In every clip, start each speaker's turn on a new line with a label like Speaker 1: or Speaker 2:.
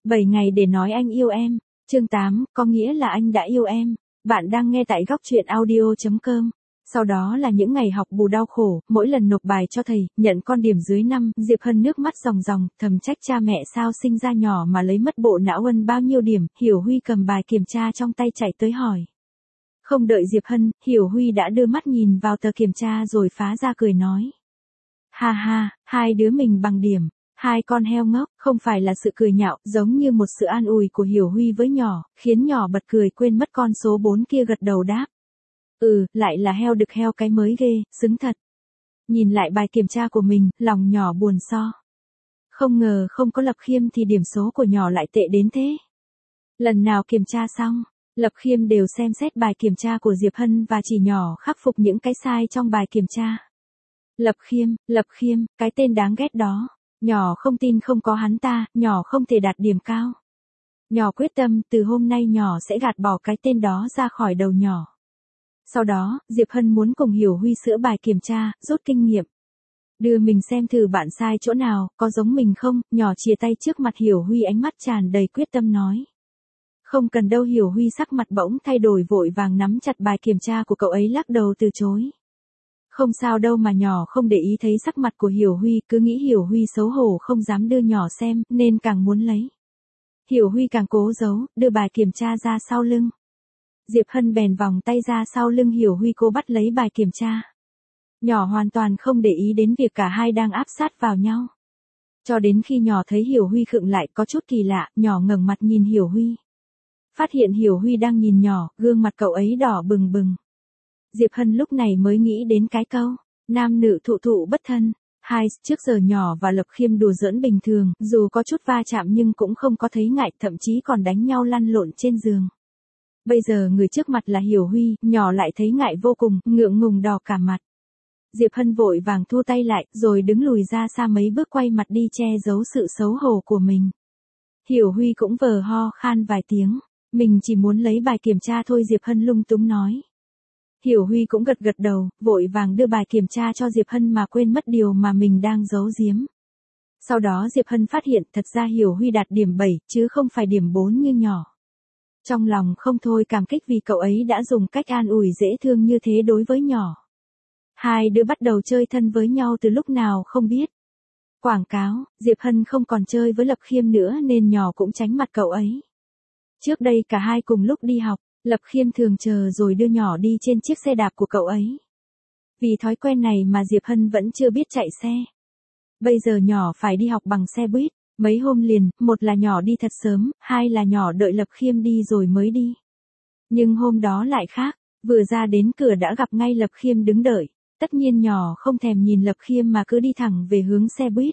Speaker 1: 7 ngày để nói anh yêu em. Chương 8, có nghĩa là anh đã yêu em. Bạn đang nghe tại góc truyện audio.com. Sau đó là những ngày học bù đau khổ, mỗi lần nộp bài cho thầy, nhận con điểm dưới 5, Diệp Hân nước mắt ròng ròng, thầm trách cha mẹ sao sinh ra nhỏ mà lấy mất bộ não ân bao nhiêu điểm. Hiểu Huy cầm bài kiểm tra trong tay chạy tới hỏi. Không đợi Diệp Hân, Hiểu Huy đã đưa mắt nhìn vào tờ kiểm tra rồi phá ra cười nói. Ha ha, hai đứa mình bằng điểm. Hai con heo ngốc, không phải là sự cười nhạo, giống như một sự an ủi của Hiểu Huy với nhỏ, khiến nhỏ bật cười quên mất con số 4 kia gật đầu đáp. Lại là heo đực heo cái mới ghê, xứng thật. Nhìn lại bài kiểm tra của mình, lòng nhỏ buồn so. Không ngờ không có Lập Khiêm thì điểm số của nhỏ lại tệ đến thế. Lần nào kiểm tra xong, Lập Khiêm đều xem xét bài kiểm tra của Diệp Hân và chỉ nhỏ khắc phục những cái sai trong bài kiểm tra. Lập Khiêm, cái tên đáng ghét đó. Nhỏ không tin không có hắn ta, nhỏ không thể đạt điểm cao. Nhỏ quyết tâm từ hôm nay nhỏ sẽ gạt bỏ cái tên đó ra khỏi đầu nhỏ. Sau đó, Diệp Hân muốn cùng Hiểu Huy sửa bài kiểm tra, rút kinh nghiệm. Đưa mình xem thử bạn sai chỗ nào, có giống mình không, nhỏ chìa tay trước mặt Hiểu Huy ánh mắt tràn đầy quyết tâm nói. Không cần đâu. Hiểu Huy sắc mặt bỗng thay đổi vội vàng nắm chặt bài kiểm tra của cậu ấy lắc đầu từ chối. Không sao đâu mà nhỏ không để ý thấy sắc mặt của Hiểu Huy, cứ nghĩ Hiểu Huy xấu hổ không dám đưa nhỏ xem, nên càng muốn lấy. Hiểu Huy càng cố giấu, đưa bài kiểm tra ra sau lưng. Diệp Hân bèn vòng tay ra sau lưng Hiểu Huy cô bắt lấy bài kiểm tra. Nhỏ hoàn toàn không để ý đến việc cả hai đang áp sát vào nhau. Cho đến khi nhỏ thấy Hiểu Huy khựng lại có chút kỳ lạ, nhỏ ngẩng mặt nhìn Hiểu Huy. Phát hiện Hiểu Huy đang nhìn nhỏ, gương mặt cậu ấy đỏ bừng bừng. Diệp Hân lúc này mới nghĩ đến cái câu, nam nữ thụ thụ bất thân. Trước giờ nhỏ và Lập Khiêm đùa giỡn bình thường, dù có chút va chạm nhưng cũng không có thấy ngại, thậm chí còn đánh nhau lăn lộn trên giường. Bây giờ người trước mặt là Hiểu Huy, nhỏ lại thấy ngại vô cùng, ngượng ngùng đỏ cả mặt. Diệp Hân vội vàng thu tay lại, rồi đứng lùi ra xa mấy bước quay mặt đi che giấu sự xấu hổ của mình. Hiểu Huy cũng vờ ho khan vài tiếng, mình chỉ muốn lấy bài kiểm tra thôi. Diệp Hân lung túng nói. Hiểu Huy cũng gật đầu, vội vàng đưa bài kiểm tra cho Diệp Hân mà quên mất điều mà mình đang giấu giếm. Sau đó Diệp Hân phát hiện thật ra Hiểu Huy đạt điểm 7, chứ không phải điểm 4 như nhỏ. Trong lòng không thôi cảm kích vì cậu ấy đã dùng cách an ủi dễ thương như thế đối với nhỏ. Hai đứa bắt đầu chơi thân với nhau từ lúc nào không biết. Quảng cáo, Diệp Hân không còn chơi với Lập Khiêm nữa nên nhỏ cũng tránh mặt cậu ấy. Trước đây cả hai cùng lúc đi học, Lập Khiêm thường chờ rồi đưa nhỏ đi trên chiếc xe đạp của cậu ấy. Vì thói quen này mà Diệp Hân vẫn chưa biết chạy xe. Bây giờ nhỏ phải đi học bằng xe buýt, mấy hôm liền, một là nhỏ đi thật sớm, hai là nhỏ đợi Lập Khiêm đi rồi mới đi. Nhưng hôm đó lại khác, vừa ra đến cửa đã gặp ngay Lập Khiêm đứng đợi. Tất nhiên nhỏ không thèm nhìn Lập Khiêm mà cứ đi thẳng về hướng xe buýt.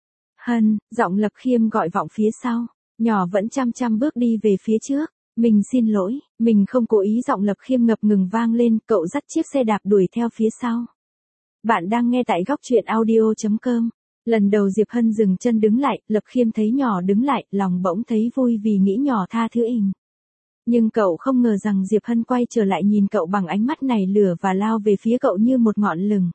Speaker 1: Hân, giọng Lập Khiêm gọi vọng phía sau, nhỏ vẫn chăm bước đi về phía trước. Mình xin lỗi, mình không cố ý. Giọng Lập Khiêm ngập ngừng vang lên, cậu dắt chiếc xe đạp đuổi theo phía sau. Bạn đang nghe tại góc truyện audio.com. Lần đầu Diệp Hân dừng chân đứng lại, Lập Khiêm thấy nhỏ đứng lại, lòng bỗng thấy vui vì nghĩ nhỏ tha thứ mình. Nhưng cậu không ngờ rằng Diệp Hân quay trở lại nhìn cậu bằng ánh mắt này lửa và lao về phía cậu như một ngọn lừng.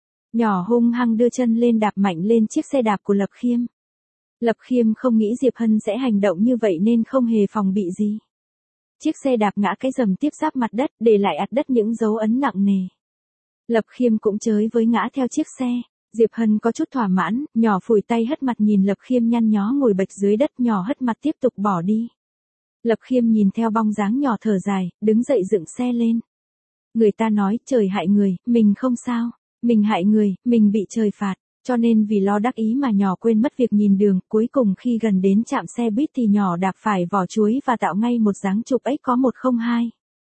Speaker 1: Nhỏ hung hăng đưa chân lên đạp mạnh lên chiếc xe đạp của Lập Khiêm. Lập Khiêm không nghĩ Diệp Hân sẽ hành động như vậy nên không hề phòng bị gì. Chiếc xe đạp ngã cái rầm tiếp giáp mặt đất, để lại ạt đất những dấu ấn nặng nề. Lập Khiêm cũng chới với ngã theo chiếc xe. Diệp Hân có chút thỏa mãn, nhỏ phủi tay hất mặt nhìn Lập Khiêm nhăn nhó ngồi bệt dưới đất, nhỏ hất mặt tiếp tục bỏ đi. Lập Khiêm nhìn theo bóng dáng nhỏ thở dài, đứng dậy dựng xe lên. Người ta nói trời hại người, mình không sao. Mình hại người, mình bị trời phạt. Cho nên vì lo đắc ý mà nhỏ quên mất việc nhìn đường, cuối cùng khi gần đến trạm xe buýt thì nhỏ đạp phải vỏ chuối và tạo ngay một dáng chụp X có 102.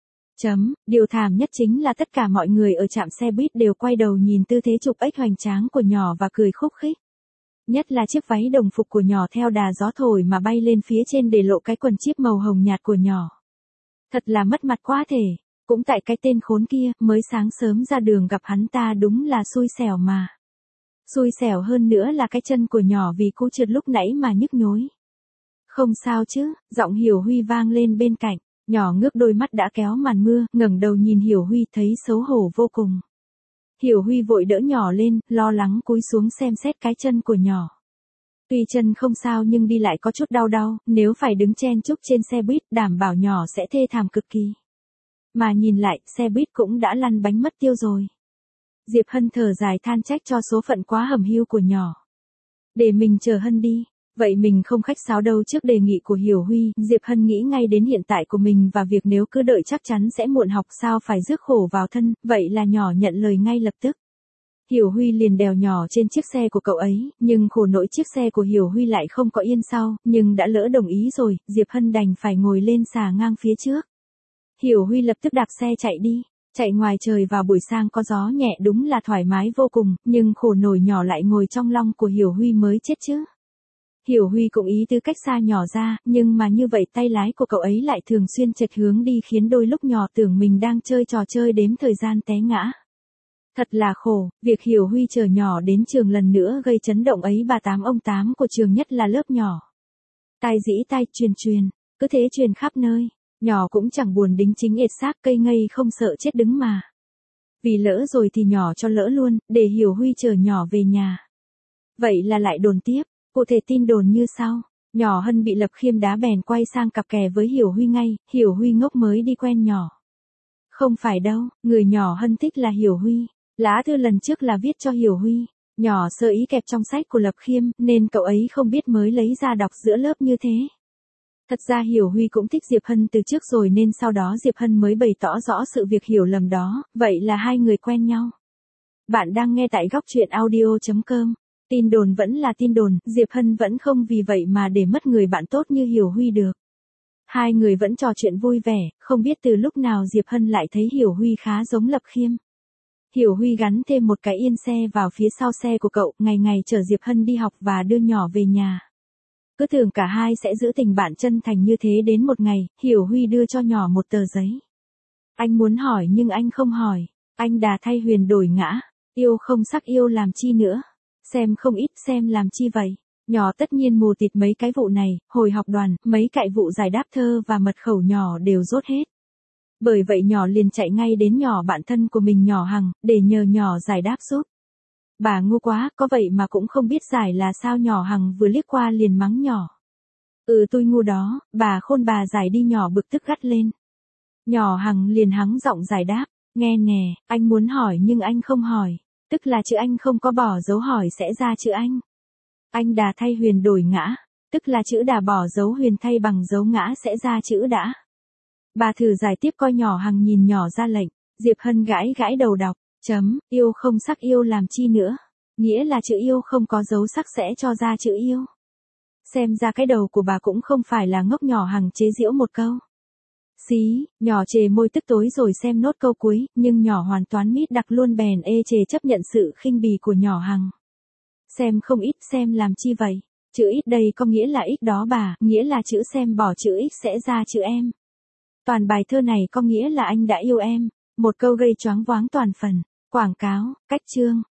Speaker 1: Điều thảm nhất chính là tất cả mọi người ở trạm xe buýt đều quay đầu nhìn tư thế chụp X hoành tráng của nhỏ và cười khúc khích. Nhất là chiếc váy đồng phục của nhỏ theo đà gió thổi mà bay lên phía trên để lộ cái quần chíp màu hồng nhạt của nhỏ. Thật là mất mặt quá thể. Cũng tại cái tên khốn kia, mới sáng sớm ra đường gặp hắn ta đúng là xui xẻo mà. Xui xẻo hơn nữa là cái chân của nhỏ vì cú trượt lúc nãy mà nhức nhối. Không sao chứ, giọng Hiểu Huy vang lên bên cạnh, nhỏ ngước đôi mắt đã kéo màn mưa, ngẩng đầu nhìn Hiểu Huy thấy xấu hổ vô cùng. Hiểu Huy vội đỡ nhỏ lên, lo lắng cúi xuống xem xét cái chân của nhỏ. Tuy chân không sao nhưng đi lại có chút đau đau, nếu phải đứng chen chúc trên xe buýt đảm bảo nhỏ sẽ thê thảm cực kỳ. Mà nhìn lại, xe buýt cũng đã lăn bánh mất tiêu rồi. Diệp Hân thở dài than trách cho số phận quá hầm hiu của nhỏ. Để mình chờ Hân đi. Vậy mình không khách sáo đâu trước đề nghị của Hiểu Huy, Diệp Hân nghĩ ngay đến hiện tại của mình và việc nếu cứ đợi chắc chắn sẽ muộn học sao phải rước khổ vào thân, vậy là nhỏ nhận lời ngay lập tức. Hiểu Huy liền đèo nhỏ trên chiếc xe của cậu ấy, nhưng khổ nỗi chiếc xe của Hiểu Huy lại không có yên sau, nhưng đã lỡ đồng ý rồi, Diệp Hân đành phải ngồi lên xà ngang phía trước. Hiểu Huy lập tức đạp xe chạy đi. Chạy ngoài trời vào buổi sang có gió nhẹ đúng là thoải mái vô cùng, nhưng khổ nổi nhỏ lại ngồi trong long của Hiểu Huy mới chết chứ. Hiểu Huy cũng ý tứ cách xa nhỏ ra, nhưng mà như vậy tay lái của cậu ấy lại thường xuyên chệch hướng đi khiến đôi lúc nhỏ tưởng mình đang chơi trò chơi đếm thời gian té ngã. Thật là khổ, việc Hiểu Huy chở nhỏ đến trường lần nữa gây chấn động ấy bà tám ông tám của trường nhất là lớp nhỏ. Tai dĩ tai truyền, cứ thế truyền khắp nơi. Nhỏ cũng chẳng buồn đính chính ệt xác cây ngây không sợ chết đứng mà. Vì lỡ rồi thì nhỏ cho lỡ luôn, để Hiểu Huy chở nhỏ về nhà. Vậy là lại đồn tiếp, cụ thể tin đồn như sau. Nhỏ Hân bị Lập Khiêm đá bèn quay sang cặp kè với Hiểu Huy ngay, Hiểu Huy ngốc mới đi quen nhỏ. Không phải đâu, người nhỏ Hân thích là Hiểu Huy. Lá thư lần trước là viết cho Hiểu Huy. Nhỏ sơ ý kẹp trong sách của Lập Khiêm, nên cậu ấy không biết mới lấy ra đọc giữa lớp như thế. Thật ra Hiểu Huy cũng thích Diệp Hân từ trước rồi nên sau đó Diệp Hân mới bày tỏ rõ sự việc hiểu lầm đó, vậy là hai người quen nhau. Bạn đang nghe tại góc truyện audio.com. Tin đồn vẫn là tin đồn, Diệp Hân vẫn không vì vậy mà để mất người bạn tốt như Hiểu Huy được. Hai người vẫn trò chuyện vui vẻ, không biết từ lúc nào Diệp Hân lại thấy Hiểu Huy khá giống Lập Khiêm. Hiểu Huy gắn thêm một cái yên xe vào phía sau xe của cậu, ngày ngày chở Diệp Hân đi học và đưa nhỏ về nhà. Cứ tưởng cả hai sẽ giữ tình bạn chân thành như thế đến một ngày, Hiểu Huy đưa cho nhỏ một tờ giấy. Anh muốn hỏi nhưng anh không hỏi, anh đà thay Huyền đổi ngã, yêu không sắc yêu làm chi nữa, xem không ít xem làm chi vậy. Nhỏ tất nhiên mù tịt mấy cái vụ này, hồi học đoàn, mấy cại vụ giải đáp thơ và mật khẩu nhỏ đều dốt hết. Bởi vậy nhỏ liền chạy ngay đến nhỏ bạn thân của mình nhỏ Hằng, để nhờ nhỏ giải đáp giúp. Bà ngu quá, có vậy mà cũng không biết giải là sao nhỏ Hằng vừa liếc qua liền mắng nhỏ. Tôi ngu đó, bà khôn bà giải đi nhỏ bực tức gắt lên. Nhỏ Hằng liền hắng giọng giải đáp, nghe nè, anh muốn hỏi nhưng anh không hỏi, tức là chữ anh không có bỏ dấu hỏi sẽ ra chữ anh. Anh đà thay Huyền đổi ngã, tức là chữ đà bỏ dấu Huyền thay bằng dấu ngã sẽ ra chữ đã. Bà thử giải tiếp coi nhỏ Hằng nhìn nhỏ ra lệnh, Diệp Hân gãi gãi đầu đọc. Yêu không sắc yêu làm chi nữa. Nghĩa là chữ yêu không có dấu sắc sẽ cho ra chữ yêu. Xem ra cái đầu của bà cũng không phải là ngốc. Nhỏ Hằng chế giễu một câu. Xí, nhỏ chề môi tức tối rồi xem nốt câu cuối, nhưng nhỏ hoàn toàn mít đặc luôn bèn chề chấp nhận sự khinh bỉ của nhỏ Hằng. Xem không ít xem làm chi vậy. Chữ ít đây có nghĩa là ít đó bà, nghĩa là chữ xem bỏ chữ ít sẽ ra chữ em. Toàn bài thơ này có nghĩa là anh đã yêu em. Một câu gây choáng váng toàn phần. Quảng cáo, cách chương.